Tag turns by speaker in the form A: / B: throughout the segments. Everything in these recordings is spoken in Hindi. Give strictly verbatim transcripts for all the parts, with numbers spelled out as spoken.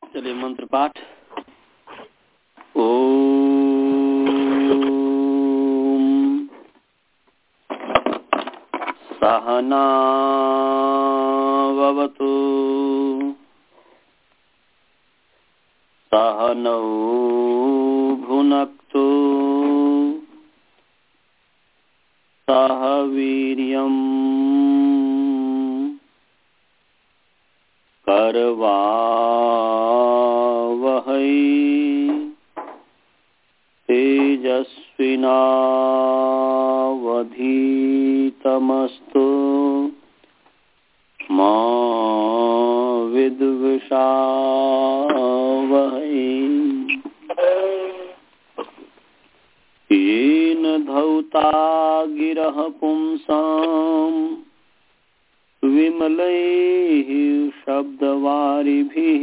A: चलिए मंत्र पाठ। ओम सहना भवतु सहनौ भुनक्तु सह वीर्यं करवावहै तेजस्विनावधीतमस्तु मा विद्विषावहै। येन धौता गिरः पुंसाम् विमलैः शब्दवारिभिः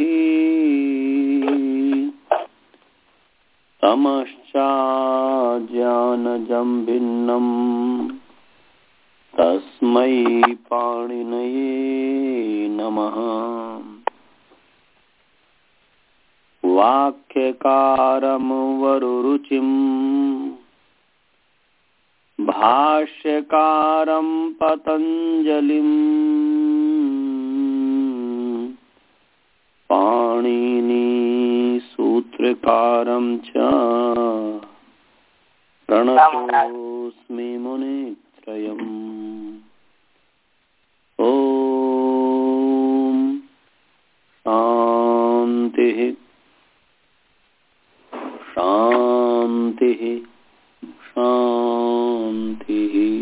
A: तमश्चाज्ञानजं भिन्नम् तस्मै पाणिनये नमः। वाक्यकारं वरुरुचिं भाष्यकारं पतञ्जलिं पाणिनी सूत्रकारं च प्रणतोऽस्मि मुनित्रयम्। ॐ शान्तिः शान्तिः शांति।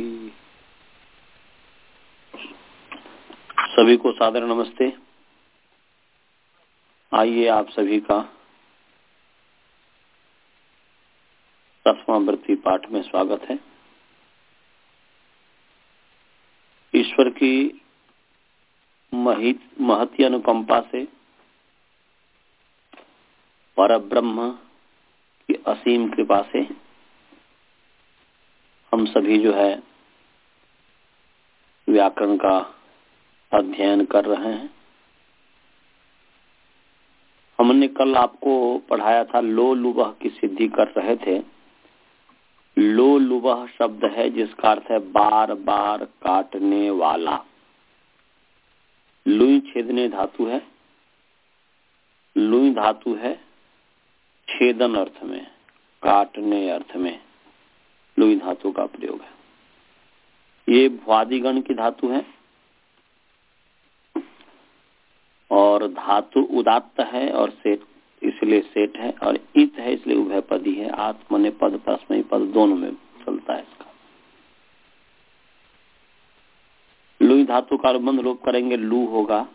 A: सभी को सादर नमस्ते। आइए आप सभी का दसवां वृत्ति पाठ में स्वागत है। ईश्वर की महती अनुकंपा से, परब्रह्म की असीम कृपा से हम सभी जो है व्याकरण का अध्ययन कर रहे हैं। हमने कल आपको पढ़ाया था लो लुबह की सिद्धि कर रहे थे। लो लुबह शब्द है जिसका अर्थ है बार बार काटने वाला। लुई छेदने धातु है, लुई धातु है छेदन अर्थ में, काटने अर्थ में लुई धातु का प्रयोग है। ये भ्वादिगण की धातु है और धातु उदात्त है और सेठ इसलिए सेठ है, और इत है इसलिए उभयपदी है। आत्मने पद परस्मयी पद दोनों में चलता है इसका। लुई धातु का अनुबंध लोप करेंगे लू होगा।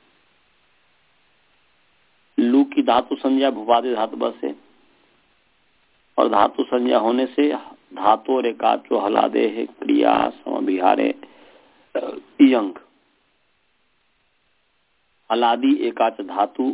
A: लू की धातु संज्ञा भुवादि धातु से, और धातु संज्ञा होने से धातु रेकाचो हलादे है क्रिया समभिहारे यंग। हलादी एकाच धातु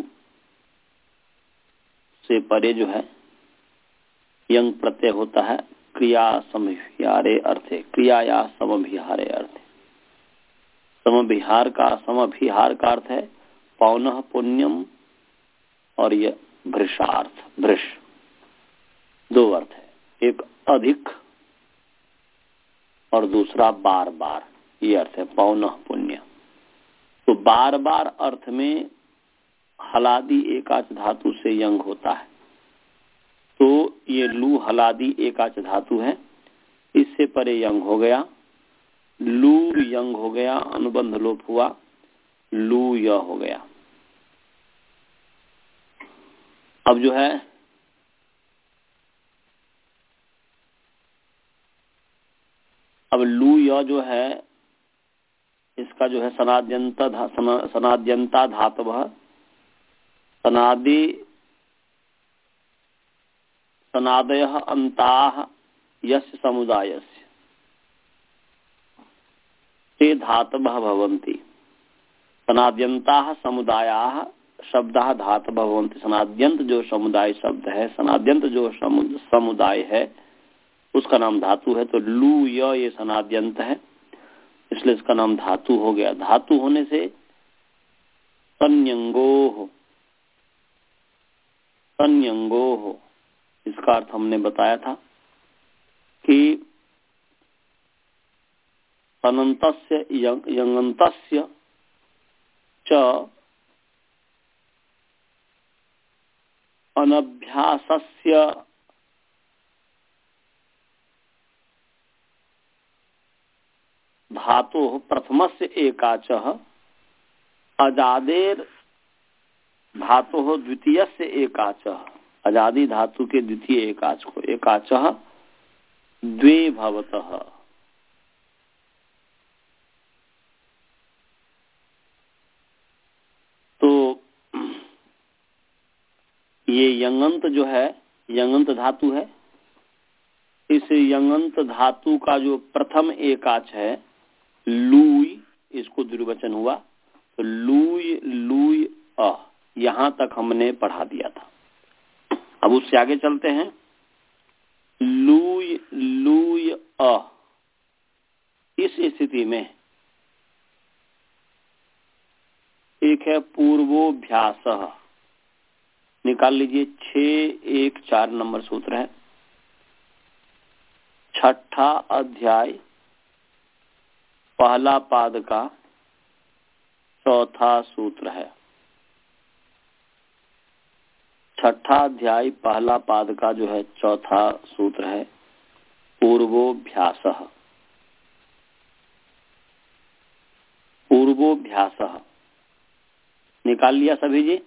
A: से परे जो है यंग प्रत्यय होता है। क्रिया समभिहारे अर्थे, क्रिया या समभिहारे अर्थे। समभिहार का समभिहार का अर्थ है पौनः पुण्यम, और यह भृषार्थ, भृष दो अर्थ है। एक अधिक और दूसरा बार बार, ये अर्थ है पौनः पुण्य। तो बार बार अर्थ में हलादी एकाच धातु से यंग होता है। तो ये लू हलादी एकाच धातु है, इससे परे यंग हो गया, लू यंग हो गया, अनुबंध लोप हुआ, लू य हो गया। अब जो है अब लू य जो है इसका जो है सनाद्यंत धा, सना, सनाद्यंता धातव सनादि सनादयः अन्ताः यस्य समुदायस्य ते धातवः भवन्ति। सनाद्यंताः समुदायाः शब्दाः धातवः भवन्ति। सनाद्यंत जो समुदाय शब्द है, सनाद्यंत जो समुदाय है उसका नाम धातु है। तो लू य ये सनाद्यंत है, इसलिए इसका नाम धातु हो गया। धातु होने से संयंगो संयंगो हो, इसका अर्थ हमने बताया था कि अनंतस्य यंगंतस्य च अनभ्यासस्य धातोः प्रथमस्य एकाचः अजादेर धातोः द्वितीयस्य एकाचः, अजादि धातु के द्वितीय एकाच को एकाचः द्वे भवतः। तो ये यंगंत जो है, यंगंत धातु है, इस यंगंत धातु का जो प्रथम एकाच है लूय, इसको द्विवचन हुआ, तो लूय लूय अ, यहां तक हमने पढ़ा दिया था। अब उससे आगे चलते हैं। लूय लूय अ, इस स्थिति में एक है पूर्वोभ्यास, निकाल लीजिए, छह एक चार नंबर सूत्र है, छठा अध्याय पहला पाद का चौथा सूत्र है। छठा अध्याय पहला पाद का जो है चौथा सूत्र है पूर्वोभ्यासः। पूर्वोभ्यासः निकाल लिया सभी जी?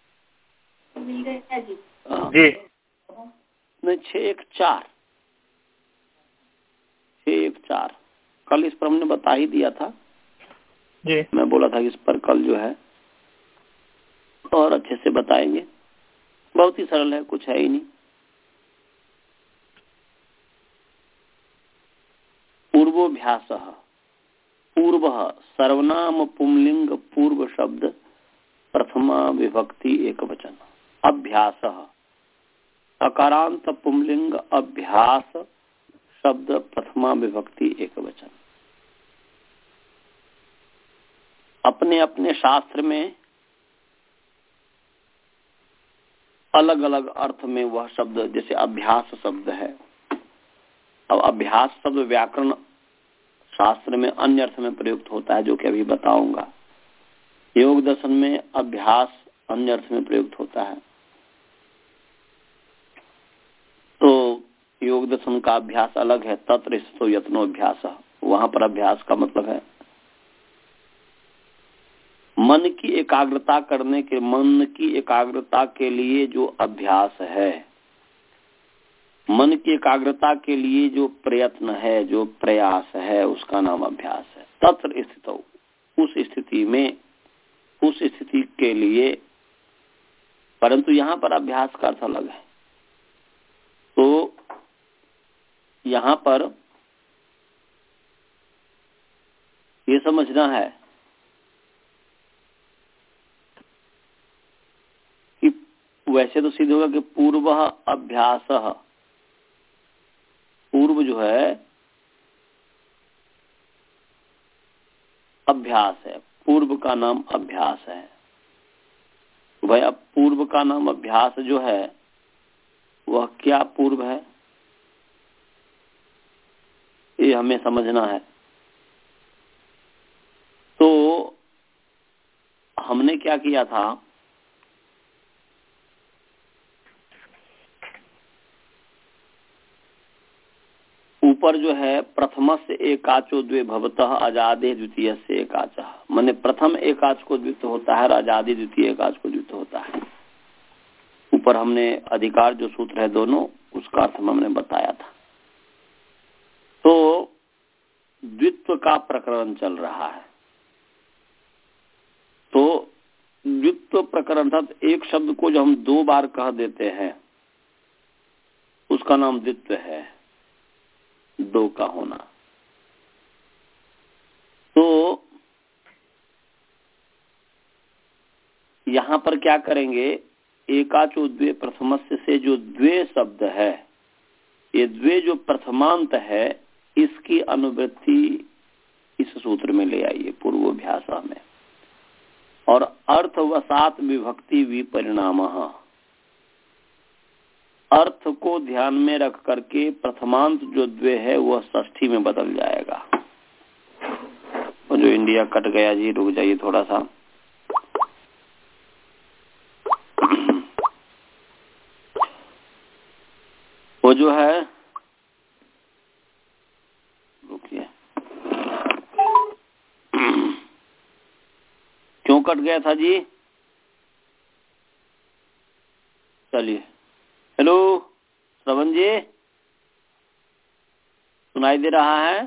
B: जी।
A: नहीं, छह एक चार, छह एक चार कल इस पर हमने बता ही दिया था
B: जी।
A: मैं बोला था कि इस पर कल जो है और अच्छे से बताएंगे। बहुत ही सरल है, कुछ है ही नहीं। पूर्वोभ्यासः, पूर्व सर्वनाम पुंलिंग पूर्व शब्द प्रथमा विभक्ति एक वचन। अभ्यासः अकारांत पुंलिंग अभ्यास शब्द प्रथमा विभक्ति एक वचन। अपने अपने शास्त्र में अलग अलग अर्थ में वह शब्द, जैसे अभ्यास शब्द है। अब अभ्यास शब्द व्याकरण शास्त्र में अन्य अर्थ में प्रयुक्त होता है, जो कि अभी बताऊंगा। योग दर्शन में अभ्यास अन्य अर्थ में प्रयुक्त होता है। तो योग दर्शन का अभ्यास अलग है, तत्र स्थितो यत्नोभ्यास, वहां पर अभ्यास का मतलब है मन की एकाग्रता करने के, मन की एकाग्रता के लिए जो अभ्यास है, मन की एकाग्रता के लिए जो प्रयत्न है, जो प्रयास है, उसका नाम अभ्यास है। तत्र स्थितो, उस स्थिति में, उस स्थिति के लिए, परंतु यहाँ पर अभ्यास का अर्थ अलग है। तो यहाँ पर ये समझना है कि वैसे तो सिद्ध होगा कि पूर्व अभ्यास, पूर्व जो है अभ्यास है, पूर्व का नाम अभ्यास है। भाई अब पूर्व का नाम अभ्यास जो है वह क्या पूर्व है, ये हमें समझना है। तो हमने क्या किया था, ऊपर जो है प्रथमस्य एकाचो द्वे भवतः अजादे द्वितीय से एकाचः, माने प्रथम एकाच को द्वितीय होता है और अजादि द्वितीय एकाच को द्वितीय होता है। ऊपर हमने अधिकार जो सूत्र है दोनों, उसका अर्थ हमने बताया था। तो द्वित्व का प्रकरण चल रहा है। तो द्वित्व प्रकरण अर्थात एक शब्द को जो हम दो बार कह देते हैं उसका नाम द्वित्व है, दो का होना। तो यहां पर क्या करेंगे, एकाचो द्वे प्रथमस्य से जो द्वे शब्द है, ये द्वे जो प्रथमांत है, इसकी अनुवृत्ति इस सूत्र में ले आइए पूर्वोभ्यास में। और अर्थवसात विभक्ति विपरिणामः, अर्थ को ध्यान में रख करके प्रथमांत जो द्वे है वह षष्ठी में बदल जाएगा। और जो इंडिया कट गया जी, रुक जाइए थोड़ा सा। वो जो है, रुकिए, क्यों कट गया था जी? चलिए, हेलो श्रवण जी, सुनाई दे रहा है?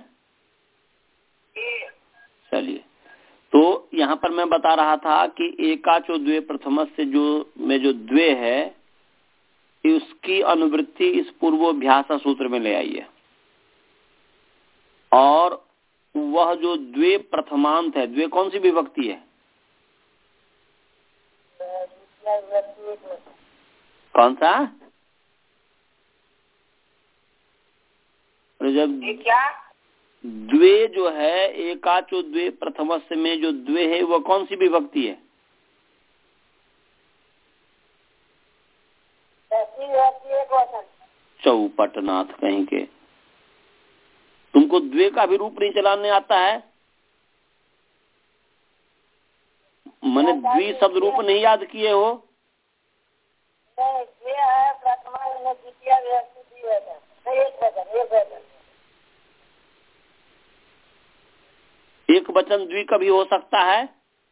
A: चलिए, तो यहाँ पर मैं बता रहा था कि एकाचो द्वे प्रथमस से जो में जो द्वे है उसकी अनुवृत्ति इस पूर्वोभ्यास सूत्र में ले आइए। और वह जो द्वे प्रथमांत है, द्वे कौन सी विभक्ति है? कौन सा? जब क्या द्वे जो है, एकाचो द्वे प्रथमस्य में जो द्वे है वह कौन सी विभक्ति है? चौपटनाथ कहीं के, तुमको द्वे का भी रूप नहीं चलाने आता है? मैंने द्वि शब्द रूप नहीं याद किए हो? एक वचन द्वि कभी हो सकता है?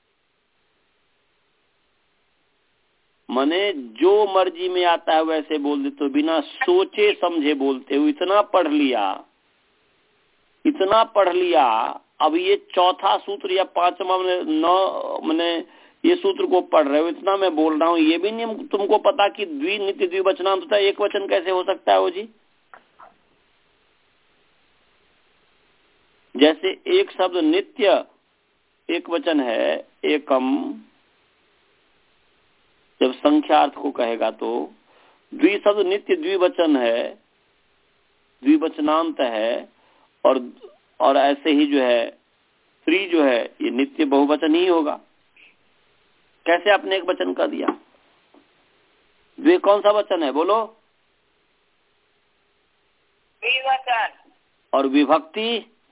A: मने जो मर्जी में आता है वैसे बोल देते हो, बिना सोचे समझे बोलते हो। इतना पढ़ लिया, इतना पढ़ लिया, अब ये चौथा सूत्र या पांचवा नौ मैंने ये सूत्र को पढ़ रहे हो, इतना मैं बोल रहा हूँ, ये भी नहीं तुमको पता कि द्वि नित्य द्विवचनांत होता है, एक वचन कैसे हो सकता है वो जी? जैसे एक शब्द नित्य एक वचन है, एकम, जब संख्यार्थ को कहेगा तो द्वि शब्द नित्य द्विवचन है, द्विवचनांत है। और और ऐसे ही जो है स्त्री जो है ये नित्य बहुवचन ही होगा। कैसे आपने एक वचन कर दिया? द्वि कौन सा वचन है बोलो? द्विवचन। और विभक्ति?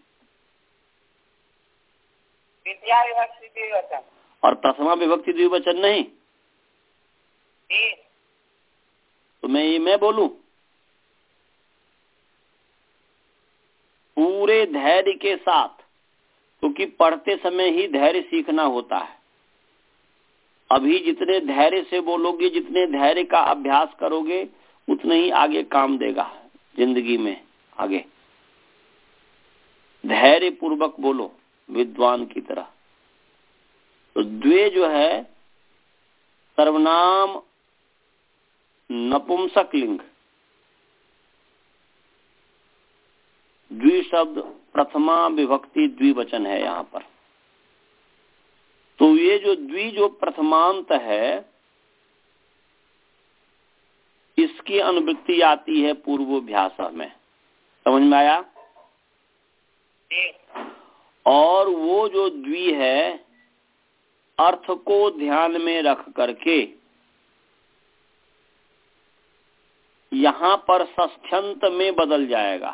A: विद्या विभक्ति द्विवचन। और प्रथमा विभक्ति द्विवचन नहीं? तो मैं ये मैं बोलूं? पूरे धैर्य के साथ, क्योंकि तो पढ़ते समय ही धैर्य सीखना होता है। अभी जितने धैर्य से बोलोगे, जितने धैर्य का अभ्यास करोगे, उतने ही आगे काम देगा जिंदगी में। आगे धैर्य पूर्वक बोलो विद्वान की तरह। तो द्वे जो है सर्वनाम नपुंसक लिंग, द्वि शब्द प्रथमा विभक्ति द्विवचन है यहाँ पर। तो ये जो द्वि जो प्रथमांत है, इसकी अनुवृत्ति आती है पूर्वोभ्यास में। समझ में आया? और वो जो द्वि है अर्थ को ध्यान में रख करके यहाँ पर षष्ठ्यंत में बदल जाएगा।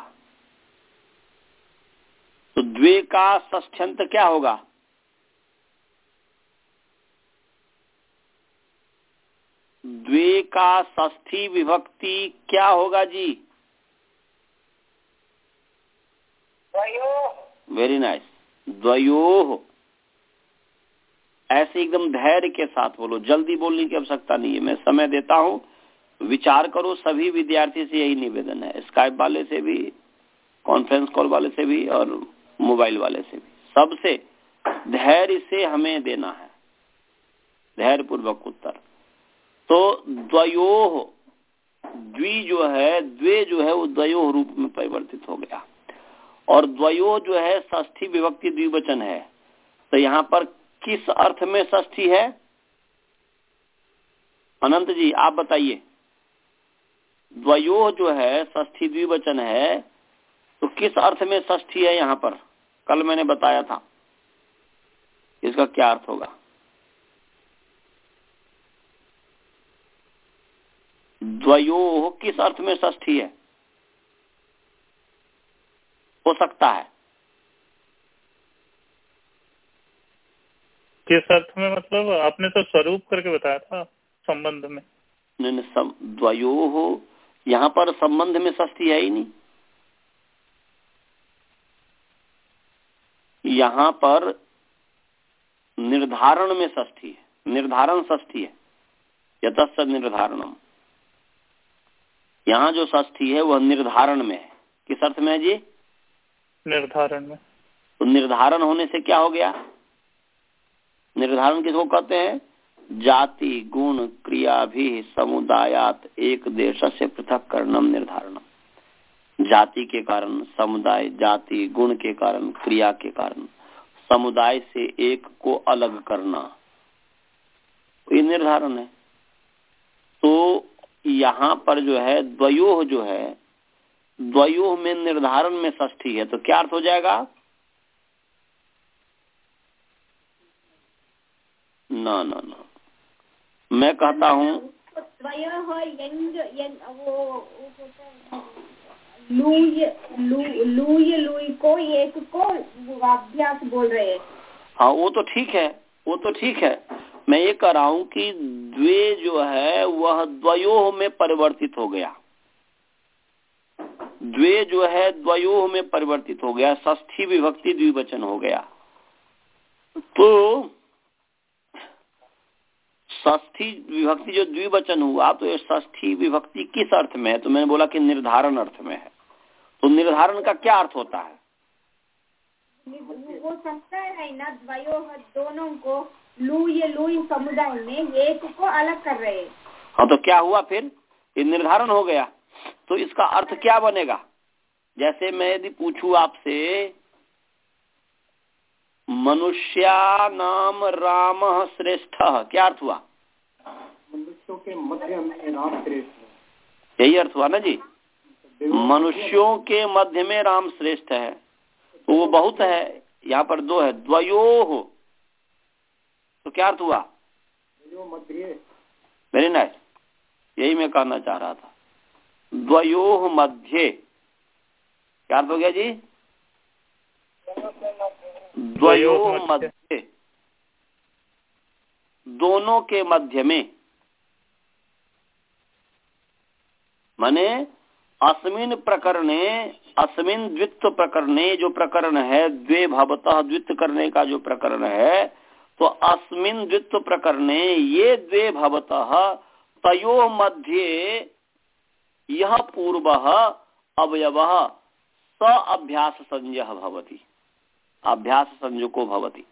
A: तो द्वे का षष्ठ्यंत क्या होगा? द्वे का षष्ठी विभक्ति क्या होगा जी? द्वयोः। वेरी नाइस, द्वयोः। ऐसे एकदम धैर्य के साथ बोलो, जल्दी बोलने की आवश्यकता नहीं है, मैं समय देता हूँ, विचार करो। सभी विद्यार्थी से यही निवेदन है, स्काइप वाले से भी, कॉन्फ्रेंस कॉल वाले से भी और मोबाइल वाले से भी, सबसे धैर्य से हमें देना है, धैर्य पूर्वक उत्तर। तो द्वयोः, द्वि जो है, द्वे जो है वो द्वयोः रूप में परिवर्तित हो गया। और द्वयोः जो है षष्ठी विभक्ति द्विवचन है। तो यहाँ पर किस अर्थ में षष्ठी है? अनंत जी आप बताइए। द्वयोः जो है षष्ठी द्विवचन है, तो किस अर्थ में षष्ठी है यहाँ पर? कल मैंने बताया था, इसका क्या अर्थ होगा? द्वयोः किस अर्थ में षष्ठी है? हो सकता है
B: किस अर्थ में, मतलब आपने तो स्वरूप करके बताया था संबंध में।
A: नहीं नहीं, द्वयोः यहाँ पर संबंध में षष्ठी है ही नहीं। यहाँ पर निर्धारण में षष्ठी है, निर्धारण षष्ठी है, यतस्य निर्धारणम। यहाँ जो षष्ठी है वह निर्धारण में है। किस अर्थ में है जी?
B: निर्धारण में।
A: तो निर्धारण होने से क्या हो गया? निर्धारण किसको कहते हैं? जाति गुण क्रिया भी समुदायात एक देश से पृथक करणम निर्धारणम। जाति के कारण, समुदाय, जाति गुण के कारण, क्रिया के कारण समुदाय से एक को अलग करना, ये निर्धारण है। तो यहाँ पर जो है द्वयोः जो है, द्वयोः में निर्धारण में षष्ठी है, तो क्या अर्थ हो जाएगा? ना ना ना, मैं कहता हूँ
C: लूय लूय लूय को एक को अभ्यास बोल रहे हैं।
A: हाँ वो तो ठीक है, वो तो ठीक है। मैं ये कह रहा हूँ कि द्वे जो है वह द्वयोः में परिवर्तित हो गया। द्वे जो है द्वयोः में परिवर्तित हो गया, षष्ठी विभक्ति द्विवचन हो गया। तो षष्ठी विभक्ति जो द्विवचन हुआ, तो ये षष्ठी विभक्ति किस अर्थ में है? तो मैंने बोला कि निर्धारण अर्थ में है। तो निर्धारण का क्या अर्थ होता है?
C: वो सकता है ना, द्वयोः दोनों को लूय लूय समुदाय में एक को अलग कर रहे हैं।
A: हाँ तो क्या हुआ फिर? ये निर्धारण हो गया। तो इसका अर्थ क्या बनेगा? जैसे मैं यदि पूछूं आपसे, मनुष्यानाम रामः श्रेष्ठः, क्या अर्थ हुआ?
D: मनुष्यों के मध्य में राम श्रेष्ठ।
A: यही अर्थ हुआ ना जी? मनुष्यों के मध्य में राम श्रेष्ठ है। तो वो बहुत है, यहाँ पर दो है, द्वयोः, तो क्या अर्थ हुआ? वेरी नाइस, यही मैं कहना चाह रहा था। द्वयोः मध्ये, क्या अर्थ हो गया जी? द्वयोः मध्ये, दोनों के मध्य में, माने अस्मिन प्रकरणे, अस्मिन द्वित्व प्रकरणे, जो प्रकरण है द्वे भवतः द्वित्व करने का जो प्रकरण है, तो अस्मिन द्वित्व प्रकरणे ये द्वे भवतः तयोः मध्ये यह पूर्वः अवयवः स अभ्यास संज्ञः भवति, अभ्यास संज्ञको भवति।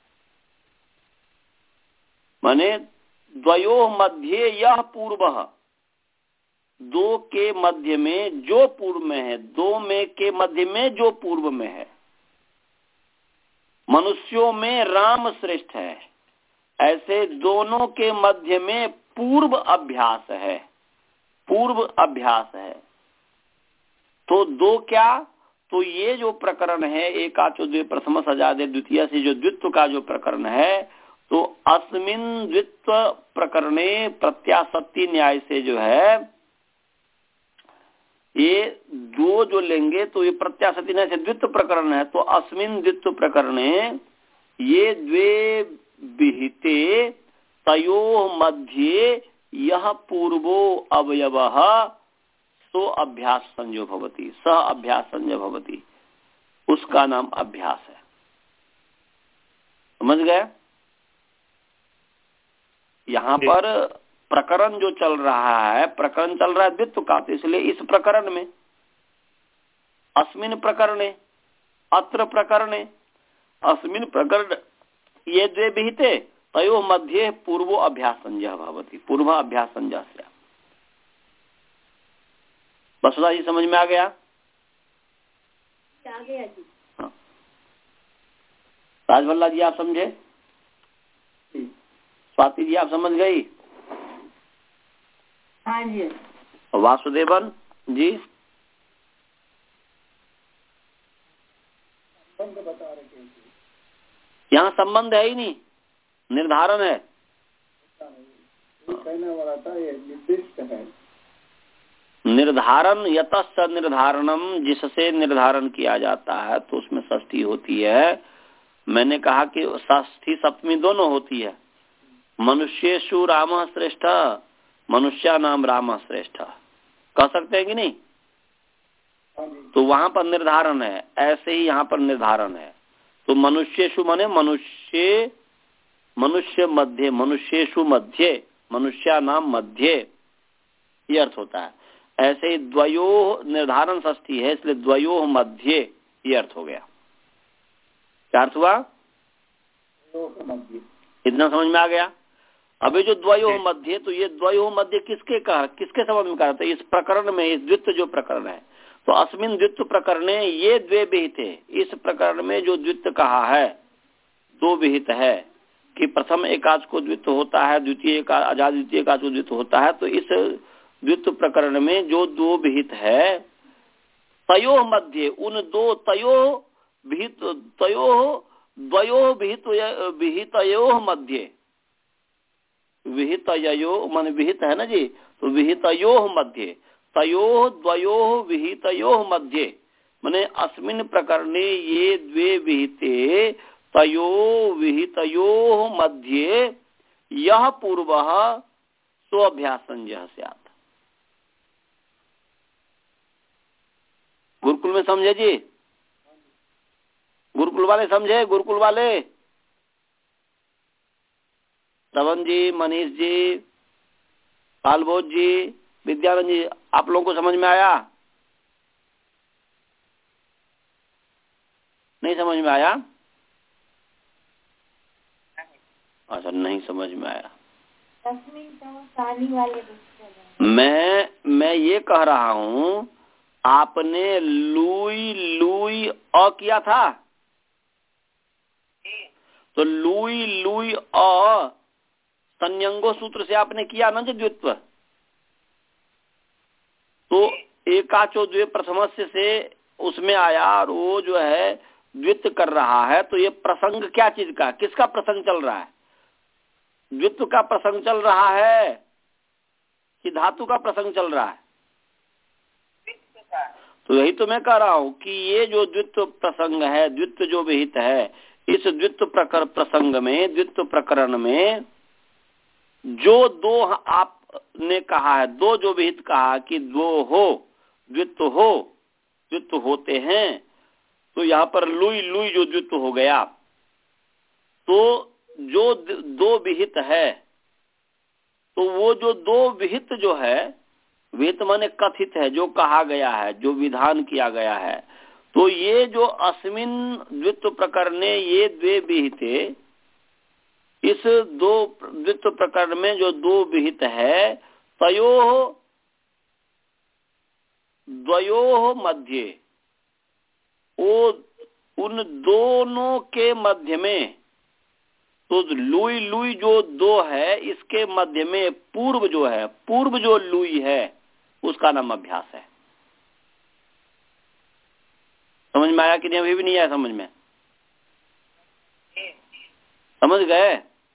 A: माने द्वयोः मध्ये यह पूर्वः, दो के मध्य में जो पूर्व में है, दो में के मध्य में जो पूर्व में है। मनुष्यों में राम श्रेष्ठ है, ऐसे दोनों के मध्य में पूर्व अभ्यास है, पूर्व अभ्यास है। तो दो क्या? तो ये जो प्रकरण है एकाचो द्वे प्रथम सजादे द्वितीय से जो द्वित्व का जो प्रकरण है, तो अस्मिन द्वित्व प्रकरणे प्रत्याशक्ति न्याय से जो है, ये दो जो लेंगे तो ये प्रत्याशक्ति न्याय से द्वित्व प्रकरण है। तो अस्मिन द्वित्व प्रकरणे ये द्वे विहिते तयोः मध्ये यह पूर्वो अवयवः सो अभ्यास संज्ञो भवति, स अभ्यास संज्ञ भवति, उसका नाम अभ्यास है। समझ गए? यहाँ पर प्रकरण जो चल रहा है, प्रकरण चल रहा है द्वित्व का, तो इसलिए इस प्रकरण में अस्मिन प्रकरणे, अत्र प्रकरणे, अस्मिन प्रकरण ये द्वे विहिते तयोः मध्ये पूर्वो अभ्यास संज्ञः भवति, पूर्व अभ्यास संज्ञा से। बसुदा जी समझ में आ गया?
C: आ गया जी।
A: हाँ। राजवल्ला जी आप समझे? स्वाति जी आप समझ गई?
C: हाँ जी।
A: वासुदेवन जी?
D: बता रहे थे,
A: यहाँ संबंध है ही नहीं, निर्धारण है।
D: कहने वाला था ये निर्दिष्ट है,
A: निर्धारण यतश्च निर्धारणम, जिससे निर्धारण किया जाता है तो उसमें षष्ठी होती है। मैंने कहा कि षष्ठी सप्तमी दोनों होती है। मनुष्येषु रामः श्रेष्ठ, मनुष्या नाम रामः श्रेष्ठ, कह सकते हैं कि नहीं? तो वहां पर निर्धारण है, ऐसे ही यहाँ पर निर्धारण है। तो मनुष्येषु माने मनुष्य, मनुष्य मध्य, मनुष्येषु मध्य, मनुष्या नाम मध्य, ये अर्थ होता है। ऐसे ही द्वयोः निर्धारण षष्ठी है, इसलिए द्वयोः मध्य ये अर्थ हो गया। क्या अर्थ हुआ? इतना समझ में आ गया? अभी जो द्वयोः मध्य, तो ये द्वयोः मध्य किसके कहा, किसके संबंध में कहा? तो इस प्रकरण में, इस द्वित्व जो प्रकरण है, तो अस्मिन द्वित्व प्रकरणे ये द्वे विहिते, इस प्रकरण में जो द्वित्व कहा है, दो विहित है कि प्रथम एकाच को द्वित्व होता है, द्वितीय एकाच, आजाद द्वितीय एकाच को द्वित्व होता है। तो इस द्वित्व प्रकरण में जो दो विहित है, तयोः मध्य, उन दो तयोः विहित, तयोः द्वयोः विहित विहितयोः मध्य, विहितयोः मान विहित है ना जी, तो विहितयोः मध्य, तयोः द्वयोः विहितयोः मध्य, माने अस्मिन् प्रकरणे ये द्वे विहिते तयोः विहितयोः मध्ये यह पूर्वः स्वाभ्यासंजः स्यात्। गुरुकुल में समझे जी? गुरुकुल वाले समझे? गुरुकुल वाले श्रवण जी, मनीष जी, कालभोज जी, विद्यानंद जी, आप लोगों को समझ में आया? नहीं समझ में आया? अच्छा, नहीं समझ में आया। मैं मैं ये कह रहा हूँ, आपने लुई लुई अ किया था, तो लुई लुई अ संयंगो सूत्र से आपने किया ना जो द्वित्व, तो एकाचो द्वे प्रथमस्य से उसमें आया, और वो जो है द्वित्व कर रहा है। तो ये प्रसंग क्या चीज का, किसका प्रसंग चल रहा है? द्वित्व का प्रसंग चल रहा है कि धातु का प्रसंग चल रहा है? तो यही तो मैं कह रहा हूँ कि ये जो द्वित्व प्रसंग है, द्वित्व जो विहित है, इस द्वित्व प्रकर प्रसंग में, द्वित्व प्रकरण में जो दो आपने कहा है, दो जो विहित कहा कि दो हो, द्वित्व हो, द्वित्व होते हैं, तो यहाँ पर लुई लुई जो द्वित्व हो गया, तो जो दो विहित है, तो वो जो दो विहित जो है, विहित माने कथित है, जो कहा गया है, जो विधान किया गया है, तो ये जो अस्मिन द्वित्व प्रकरणे ये द्वे विहिते, इस दो द्वित्व प्रकरण में जो दो विहित है, तयोः द्वयोः मध्य, वो उन दोनों के मध्य में, तो लुई लुई जो दो है, इसके मध्य में पूर्व जो है, पूर्व जो लुई है, उसका नाम अभ्यास है। समझ में आया कि नहीं? अभी भी नहीं आया समझ में? समझ गए?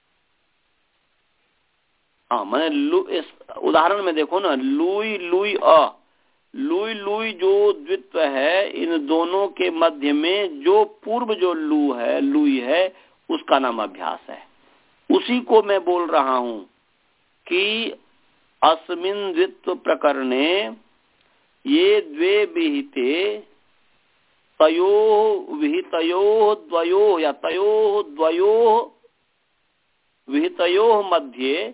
A: हाँ, मैंने इस उदाहरण में देखो ना, लुई लुई अ, लुई लुई जो द्वित्व है, इन दोनों के मध्य में जो पूर्व जो लू है, लुई है, उसका नाम अभ्यास है। उसी को मैं बोल रहा हूं कि अस्मिन् द्वित्व प्रकरणे ये द्वे विहिते तयोः विहितयोः द्वयोः या तयोः द्वयोः विहितयोः मध्ये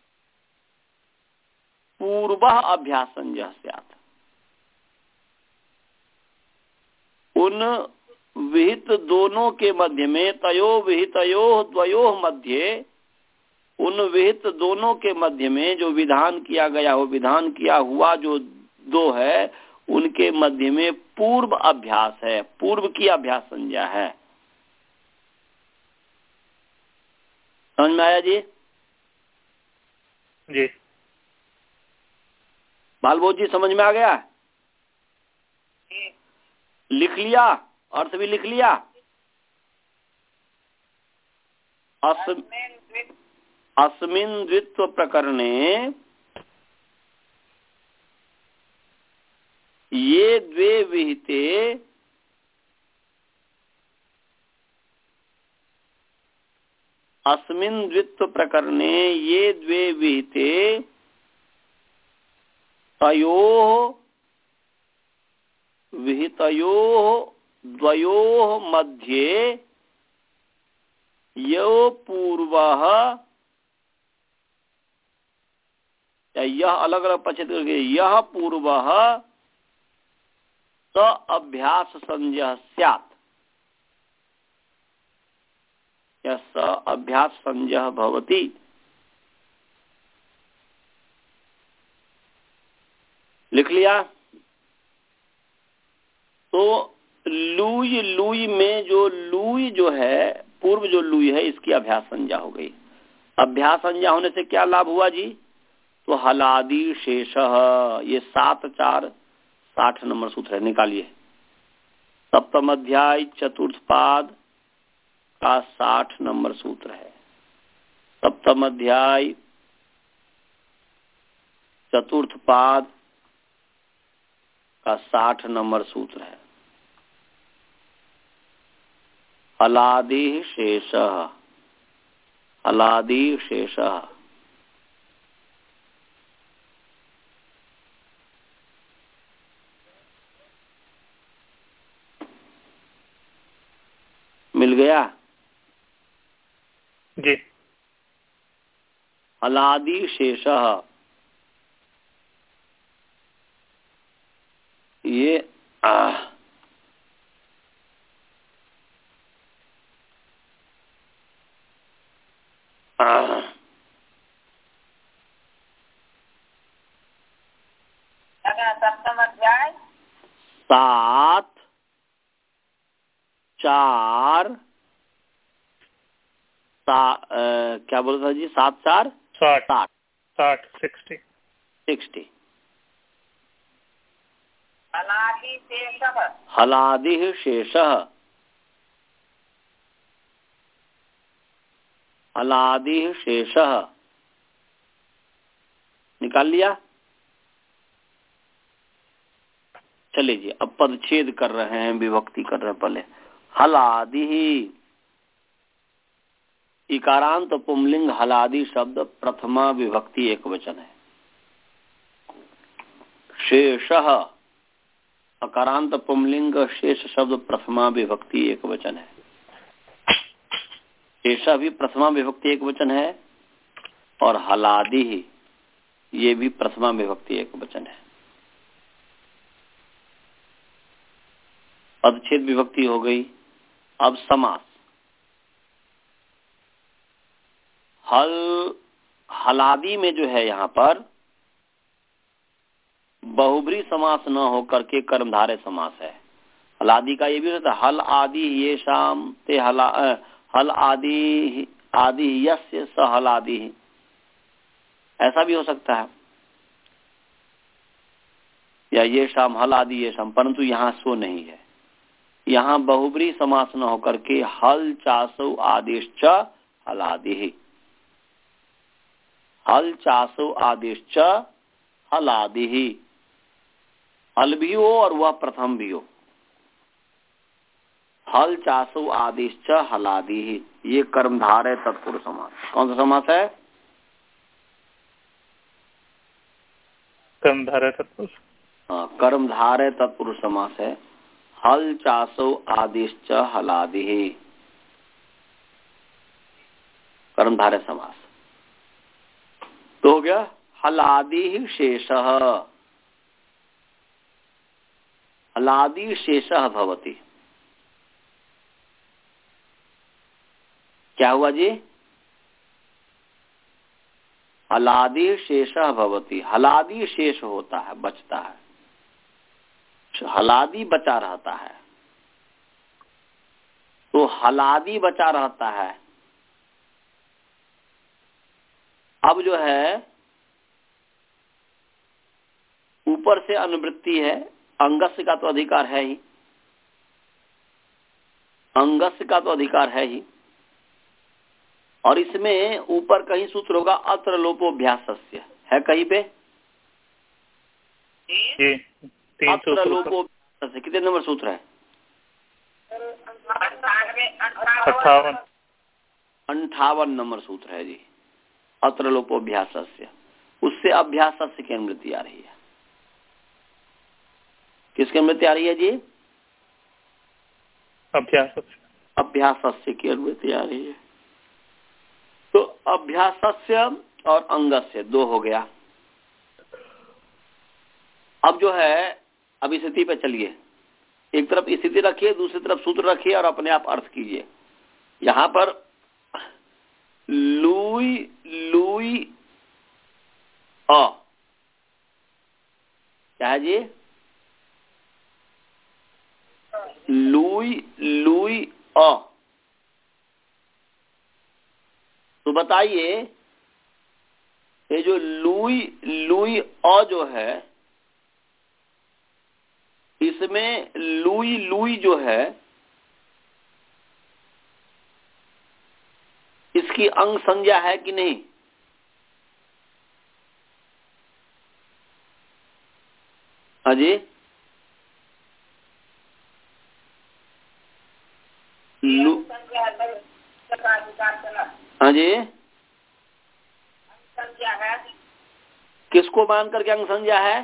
A: पूर्वः अभ्यासंजः स्यात्। उन विहित दोनों के मध्य में, तयो विहितयोः द्वयोः मध्य, उन विहित दोनों के मध्य में जो विधान किया गया हो, विधान किया हुआ जो दो है, उनके मध्य में पूर्व अभ्यास है, पूर्व की अभ्यास संज्ञा है। समझ में आया जी?
B: जी।
A: बालबोध जी समझ में आ गया? लिख लिया? अर्थ भी लिख लिया? अस्म, अस्मिन् द्वित्व प्रकरणे ये द्वे विहिते अस्मिन् द्वित्व प्रकरणे ये द्वे विहिते तयोः विहितयोः द्वयोः मध्ये यो पूर्वः, यह अलग अलग पचित करके यह पूर्वः स अभ्यास संज्ञः स्यात्, यह स अभ्यास संज्ञः भवति। लिख लिया। तो लुई लुई में जो लुई जो है, पूर्व जो लुई है, इसकी अभ्यास संज्ञा हो गई। अभ्यास संज्ञा होने से क्या लाभ हुआ जी? तो हलादि शेष, ये सात चार साठ नंबर सूत्र है, निकालिए। सप्तम अध्याय चतुर्थ पाद का साठ नंबर सूत्र है। सप्तम अध्याय चतुर्थ पाद का साठ नंबर सूत्र है। हलादि शेष, हलादि शेष, मिल गया
B: जी।
A: हलादि शेष, ये आ,
C: सप्तम अध्याय
A: सात चार सा, आ, क्या बोल रहा जी? सात चार
B: साठ
A: साठ
B: साठ सिक्सटी
A: सिक्सटी।
C: हलादि शेषः,
A: हलादि शेषः, हलादि शेषः, निकाल लिया। चलिए जी, अब पदच्छेद कर रहे हैं, विभक्ति कर रहे हैं। पहले हलादि, इकारांत पुंलिंग हलादि शब्द प्रथमा विभक्ति एक वचन है। शेषः, अकारांत पुंलिंग शेष शब्द प्रथमा विभक्ति एक वचन है। शेषः भी प्रथमा विभक्ति एक वचन है, और हलादि ये भी प्रथमा विभक्ति एक वचन है। पदच्छेद विभक्ति हो गई। अब समास। हल हलादि में जो है यहाँ पर बहुब्री समास न होकर के कर्मधारय समास है। हलादि का ये भी होता है, हल आदि ये शाम ते हला, हल आदि आदि यस्य स हलादि, ऐसा भी हो सकता है, या ये शाम हल आदि ये शाम, परंतु यहाँ सो नहीं है। यहाँ बहुब्री समास न होकर के हल चासो आदेश च हलादि, हल चासो आदेश च हलादि, हल भी हो और वह प्रथम भी हो। हल चासो आदेश च हलादि, ये कर्मधारय तत्पुरुष समास। कौन सा समास है?
B: कर्मधारय तत्पुरुष।
A: हाँ, कर्मधारय तत्पुरुष समास है। हल चासो आदेश च हलादि, कर्मधारय समास। तो हो गया हलादि शेषः, हलादि शेषः भवति। क्या हुआ जी? हलादि शेषः भवति, हलादि शेष होता है, बचता है, हलादि बचा रहता है। तो हलादि बचा रहता है। अब जो है ऊपर से अनुवृत्ति है, अंगस्य का तो अधिकार है ही, अंगस्य का तो अधिकार है ही, और इसमें ऊपर कहीं सूत्र होगा अत्र लोपोभ्यासस्य, है कहीं पे?
B: जी अत्र
A: लोपो से कितने नंबर सूत्र है?
B: अट्ठावन
A: अंठावन नंबर सूत्र है जी। अत्र लोपोभ्यास से, उससे अभ्यास से की अनुमति आ रही है। किसकी अनुमति आ रही है जी?
B: अभ्यास
A: अभ्यास से की अनुमति आ रही है। तो अभ्यास और अंगस्य दो हो गया। अब जो है अब स्थिति पे चलिए, एक तरफ स्थिति रखिए, दूसरी तरफ सूत्र रखिए और अपने आप अर्थ कीजिए। यहां पर लुई लुई अ क्या है जी? लुई लुई अ। तो बताइए ये जो लुई लुई अ जो है, इसमें लुई लुई जो है इसकी अंग संज्ञा है कि नहीं? हाँ जी, लू हाँ जी, किसको मान करके अंग संज्ञा है?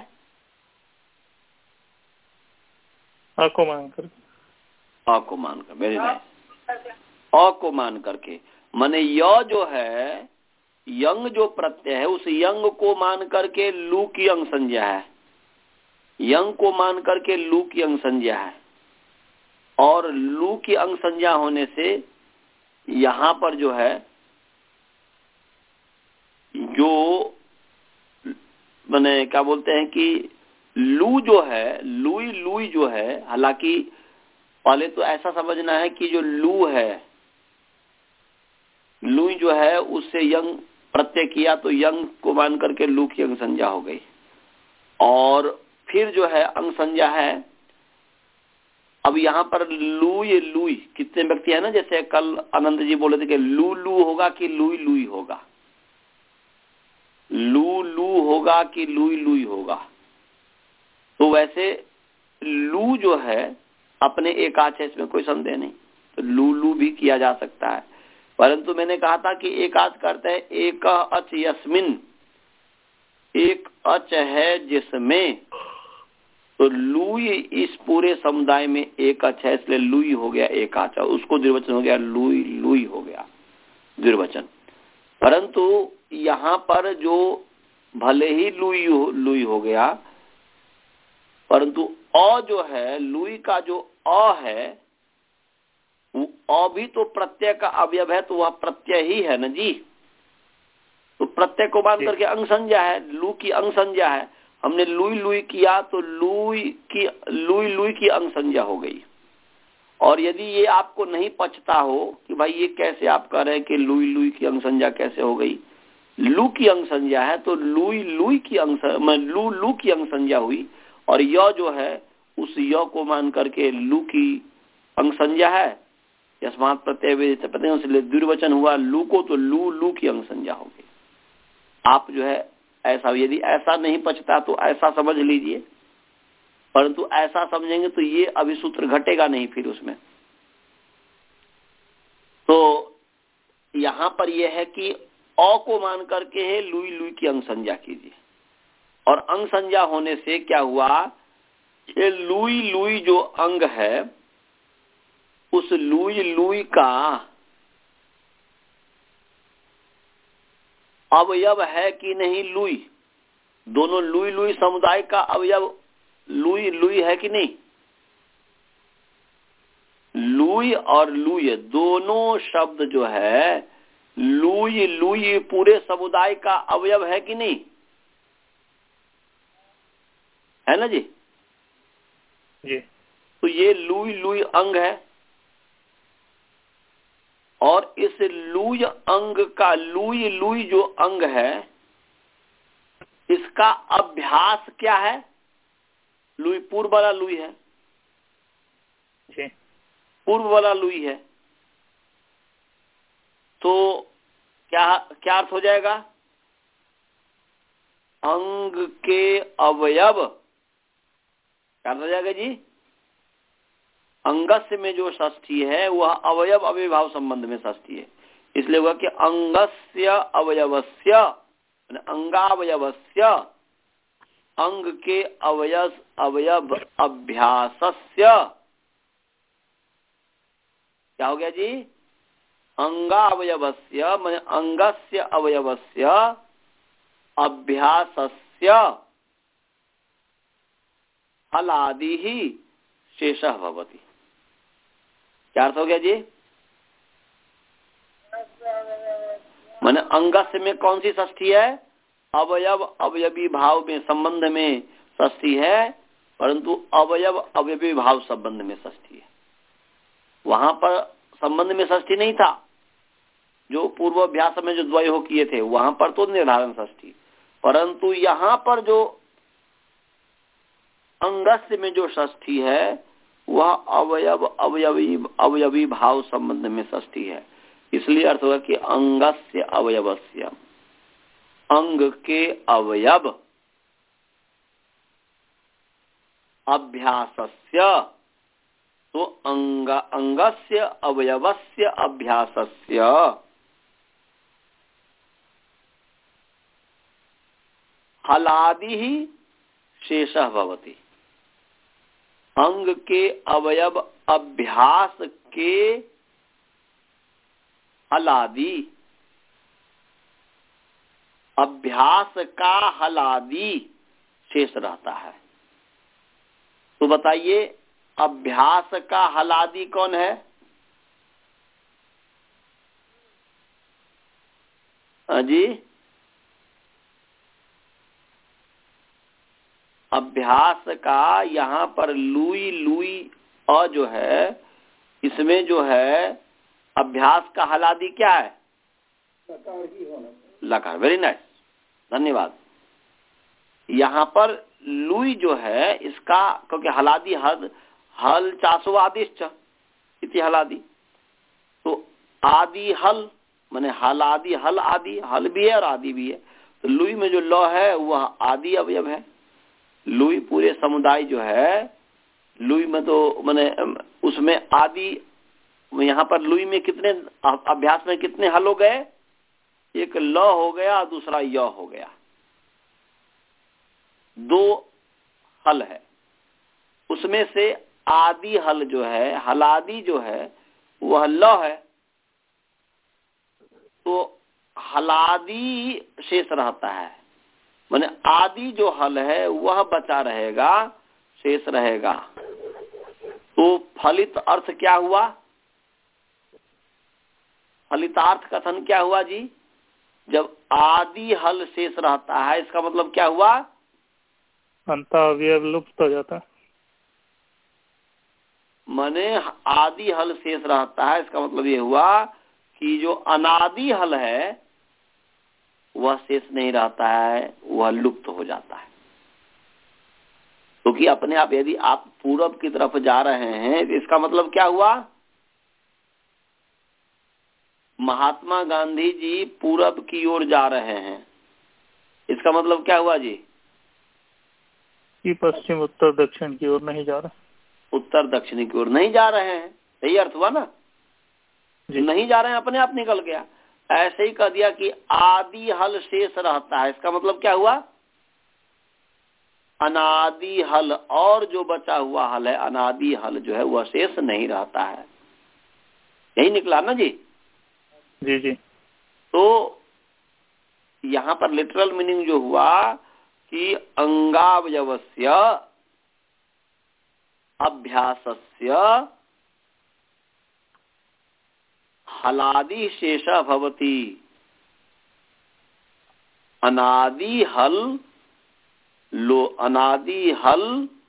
B: अ को मान कर
A: अ को मान कर, वेरी नाइस। अ को मान करके, माने य जो है यंग जो प्रत्यय है उस यंग को मान करके लू की अंग संज्ञा है। यंग को मान करके लू की अंग संज्ञा है, और लू की अंग संज्ञा होने से यहां पर जो है जो माने क्या बोलते हैं कि लू जो है, लुई लुई जो है, हालांकि पहले तो ऐसा समझना है कि जो लू है, लुई जो है उससे यंग प्रत्यय किया तो यंग को मान करके लू की अंग संज्ञा हो गई। और फिर जो है अंग संज्ञा है, अब यहाँ पर लुई लुई कितने व्यक्ति है ना, जैसे कल आनंद जी बोले थे कि लू लू होगा कि लुई लुई होगा, लू लू होगा कि लुई लुई होगा। तो वैसे लू जो है अपने एकाच है, इसमें कोई संदेह नहीं, तो लू लू भी किया जा सकता है। परंतु मैंने कहा था कि एकाच करते हैं एक अच यस्मिन, एक अच है जिसमें, तो लुई इस पूरे समुदाय में एक अच है, इसलिए लुई हो गया एकाच, उसको द्विवचन हो गया लुई लुई हो गया द्विवचन। परंतु यहाँ पर जो भले ही लुई लुई हो गया, परंतु अ जो है लुई का जो अ है वो अ भी तो प्रत्यय का अवयव है, तो वह प्रत्यय ही है ना जी। तो प्रत्यय को मान करके अंग संज्ञा है, लू की अंग संज्ञा है। हमने लुई लुई किया तो लुई की लुई लुई की अंग संज्ञा हो गई। और यदि ये आपको नहीं पचता हो कि भाई ये कैसे आप कह रहे हैं कि लुई लुई की अंग संज्ञा कैसे हो गई, लू की अंग संज्ञा है तो लुई लुई की अंग लू लू की अंग संज्ञा हुई, और य जो है उस य को मान करके लू की अंग संज्ञा है, यस्मात् प्रत्यय वेदित प्रत्यय, इसलिए द्विवचन हुआ लू को, तो लू लू की अंग संज्ञा हो गई। आप जो है ऐसा, यदि ऐसा नहीं पचता तो ऐसा समझ लीजिए, परंतु ऐसा समझेंगे तो ये अभिसूत्र घटेगा नहीं फिर उसमें। तो यहां पर यह है कि अ को मान करके है लुई लुई की अंग संज्ञा कीजिए, और अंग संज्ञा होने से क्या हुआ, ये लुई लुई जो अंग है उस लुई लुई का अवयव है कि नहीं लुई, दोनों लुई लुई समुदाय का अवयव लुई लुई है कि नहीं। लुई और लुई दोनों शब्द जो है लुई लुई पूरे समुदाय का अवयव है कि नहीं, है ना जी।
B: जी।
A: तो ये लुई लुई अंग है, और इस लुई अंग का लुई लुई जो अंग है इसका अभ्यास क्या है, लुई पूर्व वाला लुई है
B: जी।
A: पूर्व वाला लुई है, तो क्या क्या अर्थ हो जाएगा, अंग के अवयव क्या हो जाएगा जी? अंगस्य में जो षष्ठी है वह अवयव अविभाव संबंध में षष्ठी है, इसलिए हुआ कि अंगस्य अवयवस्य, अंगावयवस्य, अंग के अवयव अवयव अभ्यासस्य, क्या हो गया जी? अंगावयवस्य माने अंगस्य अवयवस्य अभ्यासस्य हलादि ही शेषः भवति। क्या अर्थ हो गया जी? माने अंगस्य में कौन सी षष्ठी है? अवयव अवयवी भाव में संबंध में षष्ठी है, परंतु अवयव अवयवी भाव संबंध में षष्ठी है। वहां पर संबंध में षष्ठी नहीं था, जो पूर्वाभ्यास में जो द्वयोः किए थे वहां पर तो निर्धारण षष्ठी, परंतु यहाँ पर जो अंगस्य में जो षष्ठी है वह अवयव अवयवी अवयवी भाव संबंध में षष्ठी है, इसलिए अर्थ होगा कि अंगस्य अवयवस्य, अंग के अवयव अभ्यासस्य, तो अंग अंगस्य अवयवस्य अभ्यासस्य हलादि ही शेषः भवति। अंग के अवयव अभ्यास के हलादि, अभ्यास का हलादि शेष रहता है। तो बताइए अभ्यास का हलादि कौन है? जी, अभ्यास का यहाँ पर लुई लुई अ जो है, इसमें जो है अभ्यास का हलादि क्या है?
D: लकार ही होना,
A: लकार। वेरी नाइस, धन्यवाद। यहाँ पर लुई जो है इसका, क्योंकि हलादि हद हल चासो आदिश्च इति हलादि, तो आदि हल माने हलादि, हल आदि, हल भी है और आदि भी है। तो लुई में जो ल है वह आदि अवयव है। लुई पूरे समुदाय जो है, लुई में तो माने उसमें आदि, यहाँ पर लुई में कितने अभ्यास में कितने हल हो गए? एक ल हो गया, दूसरा य हो गया, दो हल है। उसमें से आदि हल जो है, हलादि जो है वह ल है, तो हलादि शेष रहता है, माने आदि जो हल है वह बचा रहेगा, शेष रहेगा। तो फलित अर्थ क्या हुआ? फलितार्थ कथन क्या हुआ जी? जब आदि हल शेष रहता है इसका मतलब क्या हुआ?
B: अंतावयव लुप्त हो जाता है।
A: माने आदि हल शेष रहता है, इसका मतलब ये हुआ कि जो अनादि हल है वह शेष नहीं रहता है, वह लुप्त हो जाता है। क्योंकि तो अपने आप यदि आप पूरब की तरफ जा रहे हैं तो इसका मतलब क्या हुआ? महात्मा गांधी जी पूरब की ओर जा रहे हैं, इसका मतलब क्या हुआ जी?
B: कि पश्चिम उत्तर दक्षिण की ओर नहीं जा रहे,
A: उत्तर दक्षिण की ओर नहीं जा रहे हैं, यही अर्थ हुआ ना? नहीं जा रहे हैं अपने आप निकल गया। ऐसे ही कह दिया कि आदि हल शेष रहता है, इसका मतलब क्या हुआ? अनादि हल और जो बचा हुआ हल है, अनादि हल जो है वह शेष नहीं रहता है, यही निकला ना जी?
B: जी जी।
A: तो यहाँ पर लिटरल मीनिंग जो हुआ कि अंगावयवस्य अभ्यासस्य हलादि शेषः भवति। अनादि हल लो, अनादि हल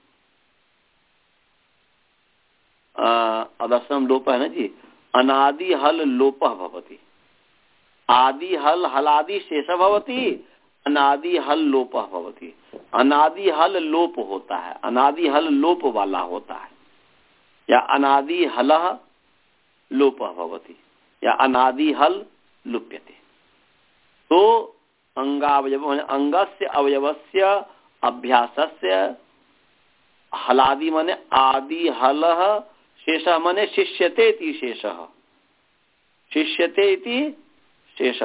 A: अदसम लोप है ना जी, अनादि हल लोपः भवति। आदि हल हलादि शेषः भवति, अनादि हल लोपः भवति। अनादि हल लोप होता है, अनादि हल लोप वाला होता है, या अनादि हलः लोपः भवति, या अनादि हल लुप्यते। तो अंगावयव अंगस्य अवयवस्य अभ्यासस्य हलादि माने आदि हल, शेष माने शिष्यते इति शेष, शिष्यते इति शेष।